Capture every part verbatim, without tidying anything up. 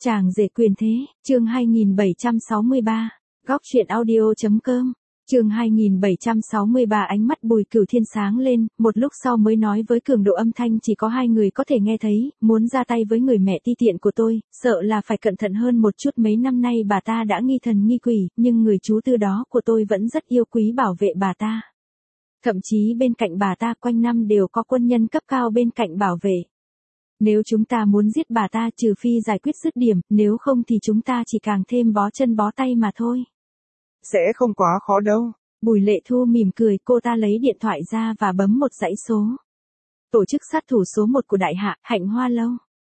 Chàng rể quyền thế, chương hai nghìn bảy trăm sáu mươi ba, góc truyện audio.com, chương hai nghìn bảy trăm sáu mươi ba. Ánh mắt Bùi Cửu Thiên sáng lên, một lúc sau mới nói với cường độ âm thanh chỉ có hai người có thể nghe thấy, muốn ra tay với người mẹ ti tiện của tôi, sợ là phải cẩn thận hơn một chút. Mấy năm nay bà ta đã nghi thần nghi quỷ, nhưng người chú tư đó của tôi vẫn rất yêu quý bảo vệ bà ta. Thậm chí bên cạnh bà ta quanh năm đều có quân nhân cấp cao bên cạnh bảo vệ. Nếu chúng ta muốn giết bà ta trừ phi giải quyết dứt điểm, nếu không thì chúng ta chỉ càng thêm bó chân bó tay mà thôi. Sẽ không quá khó đâu. Bùi Lệ Thu mỉm cười, cô ta lấy điện thoại ra và bấm một dãy số. Tổ chức sát thủ số một của Đại Hạ, Hạnh Hoa Lâu.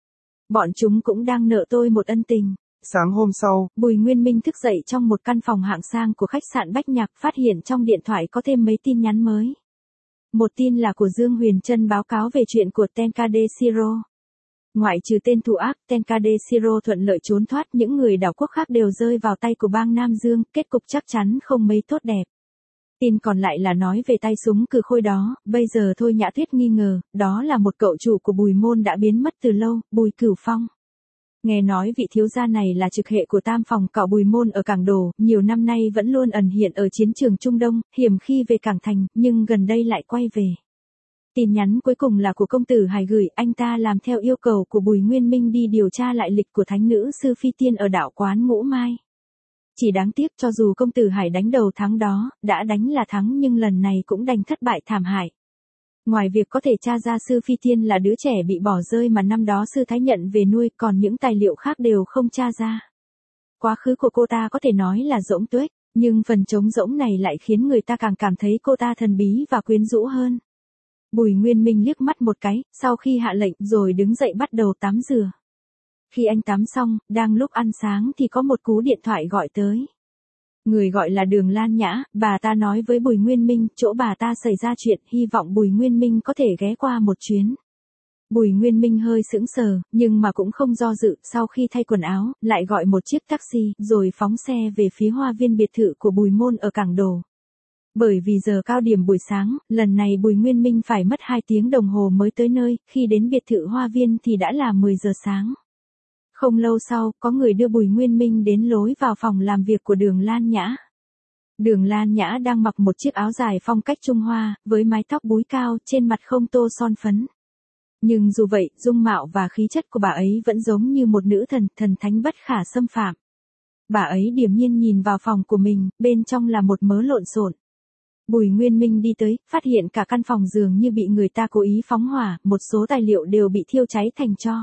Bọn chúng cũng đang nợ tôi một ân tình. Sáng hôm sau, Bùi Nguyên Minh thức dậy trong một căn phòng hạng sang của khách sạn Bách Nhạc, phát hiện trong điện thoại có thêm mấy tin nhắn mới. Một tin là của Dương Huyền Trân báo cáo về chuyện của Tenkade Shiro. Ngoại trừ tên thủ ác, Tenkade Shiro thuận lợi trốn thoát, những người đảo quốc khác đều rơi vào tay của bang Nam Dương, kết cục chắc chắn không mấy tốt đẹp. Tin còn lại là nói về tay súng cừ khôi đó, bây giờ Thôi Nhã Tuyết nghi ngờ, đó là một cậu chủ của Bùi Môn đã biến mất từ lâu, Bùi Cửu Phong. Nghe nói vị thiếu gia này là trực hệ của tam phòng cậu Bùi Môn ở Cảng Đồ, nhiều năm nay vẫn luôn ẩn hiện ở chiến trường Trung Đông, hiểm khi về Cảng Thành, nhưng gần đây lại quay về. Tin nhắn cuối cùng là của công tử Hải gửi, anh ta làm theo yêu cầu của Bùi Nguyên Minh đi điều tra lại lịch của thánh nữ sư Phi Tiên ở đạo quán Ngũ Mai. Chỉ đáng tiếc cho dù công tử Hải đánh đầu thắng đó, đã đánh là thắng nhưng lần này cũng đành thất bại thảm hại. Ngoài việc có thể tra ra sư Phi Tiên là đứa trẻ bị bỏ rơi mà năm đó sư Thái nhận về nuôi, còn những tài liệu khác đều không tra ra. Quá khứ của cô ta có thể nói là rỗng tuếch, nhưng phần trống rỗng này lại khiến người ta càng cảm thấy cô ta thần bí và quyến rũ hơn. Bùi Nguyên Minh liếc mắt một cái, sau khi hạ lệnh rồi đứng dậy bắt đầu tắm rửa. Khi anh tắm xong, đang lúc ăn sáng thì có một cú điện thoại gọi tới. Người gọi là Đường Lan Nhã, bà ta nói với Bùi Nguyên Minh, chỗ bà ta xảy ra chuyện, hy vọng Bùi Nguyên Minh có thể ghé qua một chuyến. Bùi Nguyên Minh hơi sững sờ, nhưng mà cũng không do dự, sau khi thay quần áo, lại gọi một chiếc taxi, rồi phóng xe về phía hoa viên biệt thự của Bùi Môn ở Cảng Đồ. Bởi vì giờ cao điểm buổi sáng, lần này Bùi Nguyên Minh phải mất hai tiếng đồng hồ mới tới nơi, khi đến biệt thự hoa viên thì đã là mười giờ sáng. Không lâu sau, có người đưa Bùi Nguyên Minh đến lối vào phòng làm việc của Đường Lan Nhã. Đường Lan Nhã đang mặc một chiếc áo dài phong cách Trung Hoa, với mái tóc búi cao, trên mặt không tô son phấn. Nhưng dù vậy, dung mạo và khí chất của bà ấy vẫn giống như một nữ thần, thần thánh bất khả xâm phạm. Bà ấy điềm nhiên nhìn vào phòng của mình, bên trong là một mớ lộn xộn. Bùi Nguyên Minh đi tới, phát hiện cả căn phòng dường như bị người ta cố ý phóng hỏa, một số tài liệu đều bị thiêu cháy thành tro.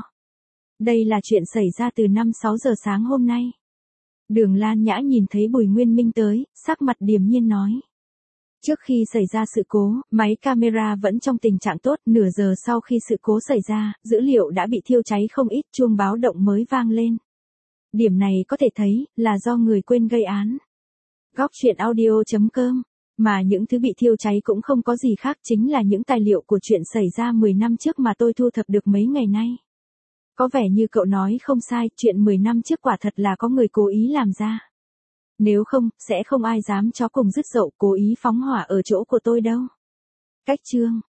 Đây là chuyện xảy ra từ năm sáu giờ sáng hôm nay. Đường Lan Nhã nhìn thấy Bùi Nguyên Minh tới, sắc mặt điềm nhiên nói. Trước khi xảy ra sự cố, máy camera vẫn trong tình trạng tốt, nửa giờ sau khi sự cố xảy ra, dữ liệu đã bị thiêu cháy không ít, chuông báo động mới vang lên. Điểm này có thể thấy, là do người quên gây án. Góc truyện audio.com. Mà những thứ bị thiêu cháy cũng không có gì khác, chính là những tài liệu của chuyện xảy ra mười năm trước mà tôi thu thập được mấy ngày nay. Có vẻ như cậu nói không sai, chuyện mười năm trước quả thật là có người cố ý làm ra. Nếu không, sẽ không ai dám chó cùng dứt dậu cố ý phóng hỏa ở chỗ của tôi đâu. Cách chương